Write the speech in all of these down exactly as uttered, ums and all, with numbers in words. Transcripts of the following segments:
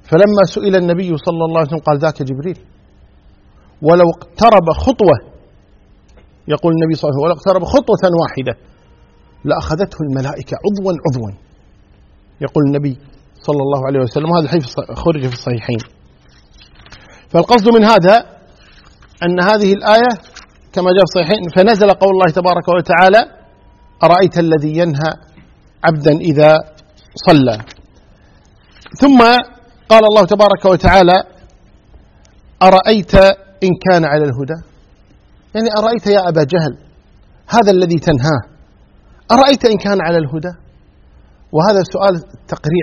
فلما سئل النبي صلى الله عليه وسلم قال ذاك جبريل، ولو اقترب خطوة، يقول النبي صلى الله عليه وسلم ولو اقترب خطوة واحدة لأخذته الملائكة عضوا عضوا، يقول النبي صلى الله عليه وسلم. وهذا الحديث خرج في الصحيحين. فالقصد من هذا أن هذه الآية كما جاء في الصحيحين فنزل قول الله تبارك وتعالى أرأيت الذي ينهى عبدا إذا صلى. ثم قال الله تبارك وتعالى أرأيت إن كان على الهدى، يعني أرأيت يا أبا جهل هذا الذي تنهاه أرأيت إن كان على الهدى؟ وهذا سؤال تقريع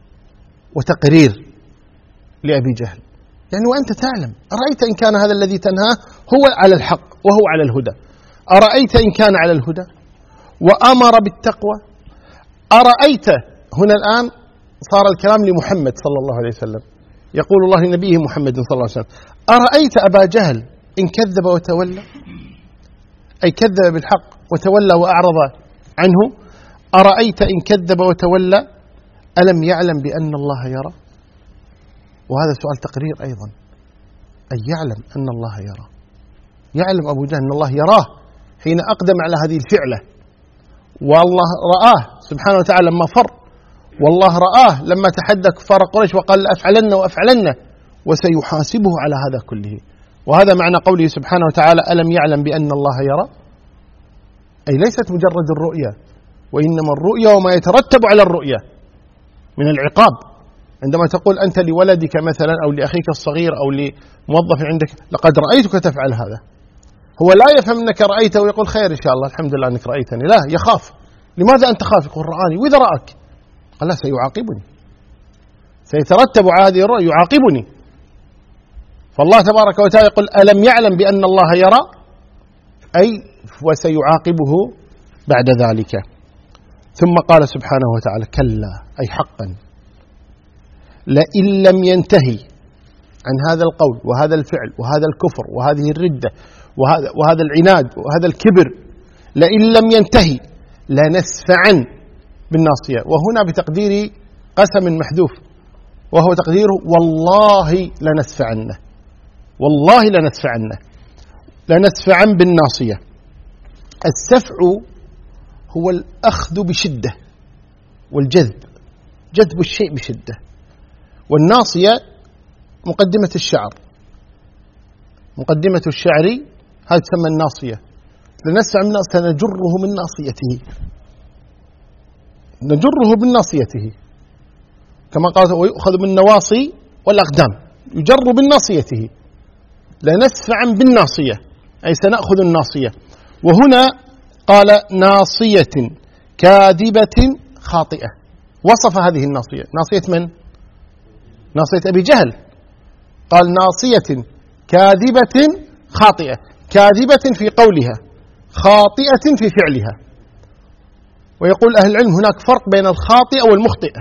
وتقرير لأبي جهل، يعني وأنت تعلم أرأيت إن كان هذا الذي تنهاه هو على الحق وهو على الهدى، أرأيت إن كان على الهدى وأمر بالتقوى. أرأيت هنا الآن صار الكلام لمحمد صلى الله عليه وسلم، يقول الله لنبيه محمد صلى الله عليه وسلم أرأيت أبا جهل إن كذب وتولى، أي كذب بالحق وتولى وأعرض عنه. أرأيت إن كذب وتولى ألم يعلم بأن الله يرى؟ وهذا سؤال تقرير أيضا، أي يعلم أن الله يرى، يعلم أبو جهل أن الله يراه حين أقدم على هذه الفعلة، والله رآه سبحانه وتعالى لما فر، والله رآه لما تحدى كفار قريش وقال لأفعلن وأفعلن، وسيحاسبه على هذا كله. وهذا معنى قوله سبحانه وتعالى ألم يعلم بأن الله يرى، أي ليست مجرد الرؤية، وإنما الرؤية وما يترتب على الرؤية من العقاب. عندما تقول أنت لولدك مثلا أو لأخيك الصغير أو لموظف عندك لقد رأيتك تفعل هذا، هو لا يفهم أنك رأيته ويقول خير إن شاء الله الحمد لله أنك رأيتني، لا، يخاف. لماذا أنت خاف؟ يقول رآني، وإذا رأك قال لا سيعاقبني، سيترتب على هذه الرؤية يعاقبني. فالله تبارك وتعالى يقول ألم يعلم بأن الله يرى، أي وسيعاقبه بعد ذلك. ثم قال سبحانه وتعالى كلا، أي حقا لئن لم ينتهي عن هذا القول وهذا الفعل وهذا الكفر وهذه الردة وهذا, وهذا العناد وهذا الكبر، لئن لم ينتهي لنسفعا بالناصية. وهنا بتقدير قسم محذوف، وهو تقديره والله لنسفعنه، والله لنسفعنه، لنسفعا بالناصية. السفع هو الأخذ بشدة والجذب، جذب الشيء بشدة. والناصية مقدمة الشعر، مقدمة الشعر هذا تسمى الناصية. لنسفع من سنجره من ناصيته، نجره بالناصيته كما قالت ويؤخذ بالنواصي والأقدام، يجر بالناصيته. لنسفعا بالناصية أي سنأخذ الناصية. وهنا قال ناصية كاذبة خاطئة، وصف هذه الناصية، ناصية من؟ ناصية أبي جهل. قال ناصية كاذبة خاطئة، كاذبة في قولها، خاطئة في فعلها. ويقول أهل العلم هناك فرق بين الخاطئة والمخطئة.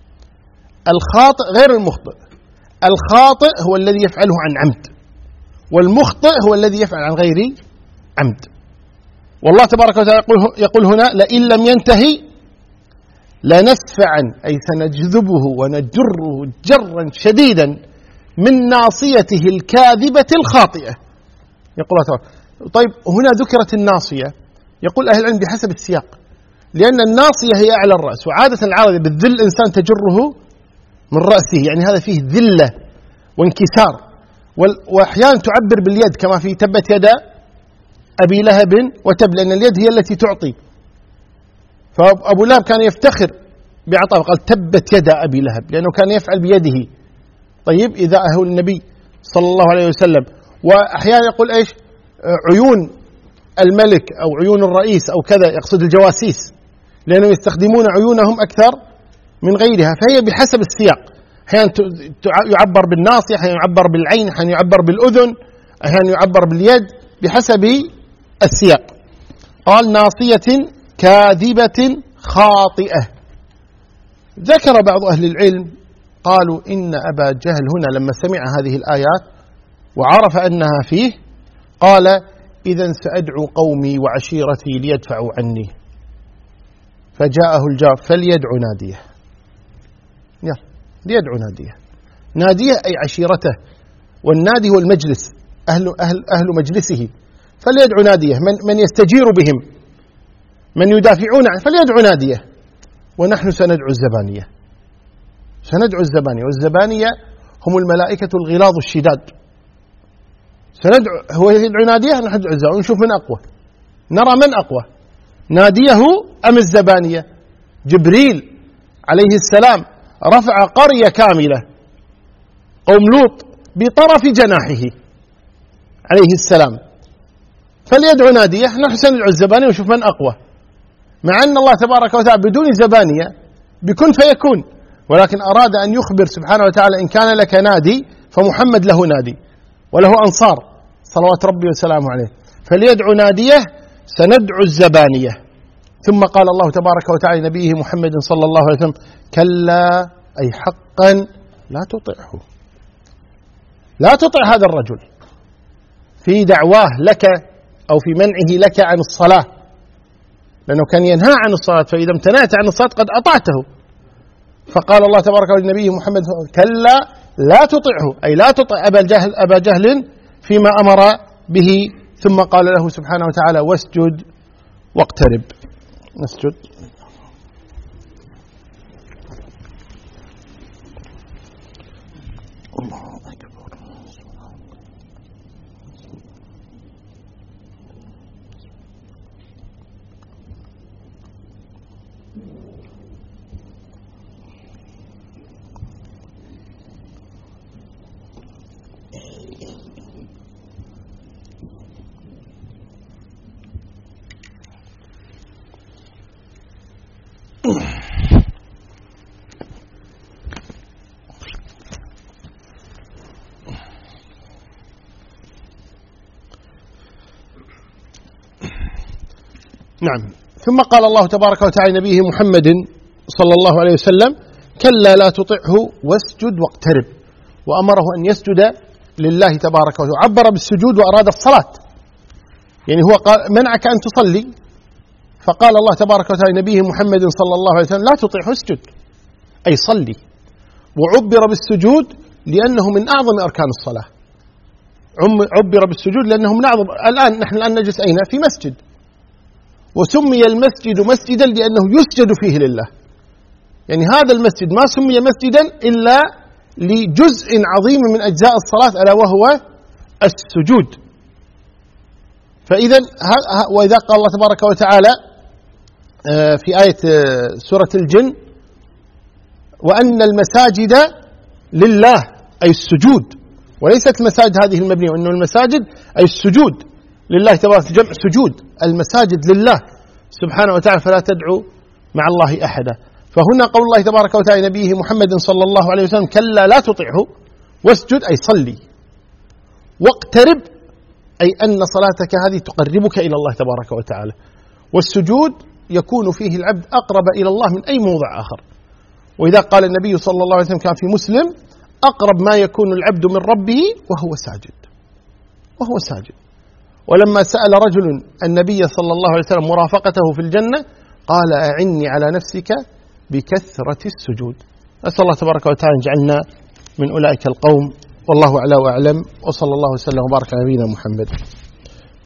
الخاطئ غير المخطئ، الخاطئ هو الذي يفعله عن عمد، والمخطئ هو الذي يفعل عن غير عمد. والله تبارك وتعالى يقول هنا لئن لم ينتهي لنسفعا، أي سنجذبه ونجره جرا شديدا من ناصيته الكاذبة الخاطئة. يقول الله تعالى. طيب هنا ذكرت الناصية، يقول أهل العلم بحسب السياق، لأن الناصية هي أعلى الرأس، وعادة العربي بالذل إنسان تجره من رأسه، يعني هذا فيه ذلة وانكسار. وأحيانا تعبر باليد كما في تبت يدا أبي لهب وتب، لأن اليد هي التي تعطي. فأبو لهب كان يفتخر بعطاء، قال تبت يدا أبي لهب، لأنه كان يفعل بيده. طيب إذا أهو النبي صلى الله عليه وسلم. وأحيانا يقول إيش عيون الملك أو عيون الرئيس أو كذا، يقصد الجواسيس، لأنهم يستخدمون عيونهم أكثر من غيرها. فهي بحسب السياق، أحيانا يعبر بالناصية، أحيانا يعبر بالعين، أحيانا يعبر بالأذن، أحيانا يعبر باليد، بحسب السياق. قال ناصية كاذبة خاطئة. ذكر بعض أهل العلم قالوا إن أبا جهل هنا لما سمع هذه الآيات وعرف أنها فيه قال إذن سأدعو قومي وعشيرتي ليدفعوا عني. فجاءه الجار فليدعو ناديه، يلا ليدعو ناديه. ناديه أي عشيرته، والنادي هو المجلس، أهل, أهل, أهل مجلسه، فليدعو ناديه، من, من يستجير بهم، من يدافعون عنه فليدعو ناديه. ونحن سندعو الزبانية، سندعو الزبانية، والزبانية هم الملائكة الغلاظ الشداد. سندعو، هو يدعو ناديه، نحن ندعو الزبانية ونشوف من أقوى، نرى من أقوى، ناديه أم الزبانية. جبريل عليه السلام رفع قرية كاملة قوم لوط بطرف جناحه عليه السلام، فليدعو ناديه، نحن سندعو الزبانية ونشوف من أقوى. مع أن الله تبارك وتعالى بدون زبانية بكن فيكون، ولكن أراد أن يخبر سبحانه وتعالى إن كان لك نادي فمحمد له نادي وله أنصار صلوات ربي وسلامه عليه، فليدعو ناديه سندعو الزبانية. ثم قال الله تبارك وتعالى لنبيه محمد صلى الله عليه وسلم: كلا أي حقا لا تطعه، لا تطع هذا الرجل في دعواه لك أو في منعه لك عن الصلاة، لأنه كان ينهى عن الصلاة، فإذا امتنعت عن الصلاة قد أطعته. فقال الله تبارك وتعالى لنبيه محمد: كلا لا تطعه أي لا تطع أبا جهل, أبا جهل فيما أمر به. ثم قال له سبحانه وتعالى: واسجد واقترب. نسجد. الله أكبر. نعم. ثم قال الله تبارك وتعالى نبيه محمد صلى الله عليه وسلم: كلا لا تطعه واسجد واقترب. وأمره أن يسجد لله تبارك وتعالى، عبر بالسجود وأراد الصلاة، يعني هو قال منعك أن تصلي، فقال الله تبارك وتعالى نبيه محمد صلى الله عليه وسلم: لا تطعه اسجد أي صلي. وعبر بالسجود لأنه من أعظم أركان الصلاة، عبر بالسجود لأنه من أعظم. الآن نحن الآن نجلس أين؟ في مسجد، وسمي المسجد مسجدا لأنه يسجد فيه لله، يعني هذا المسجد ما سمي مسجدا إلا لجزء عظيم من أجزاء الصلاة ألا وهو السجود. فإذا وإذا قال الله تبارك وتعالى في آية سورة الجن: وأن المساجد لله أي السجود، وليست المساجد هذه المبنية، وأن المساجد أي السجود لله تبارك وتعالى، جمع سجود، المساجد لله سبحانه وتعالى فلا تدعو مع الله أحدا. فهنا قول الله تبارك وتعالى نبيه محمد صلى الله عليه وسلم: كلا لا تطعه واسجد أي صلي، واقترب أي أن صلاتك هذه تقربك إلى الله تبارك وتعالى. والسجود يكون فيه العبد أقرب إلى الله من أي موضع آخر. وإذا قال النبي صلى الله عليه وسلم كان في مسلم: أقرب ما يكون العبد من ربه وهو ساجد، وهو ساجد. ولما سأل رجل النبي صلى الله عليه وسلم مرافقته في الجنة قال: أعني على نفسك بكثرة السجود. أسأل الله تبارك وتعالى أن يجعلنا من أولئك القوم، والله أعلى وأعلم، وصلى الله وسلم وبارك على نبينا محمد.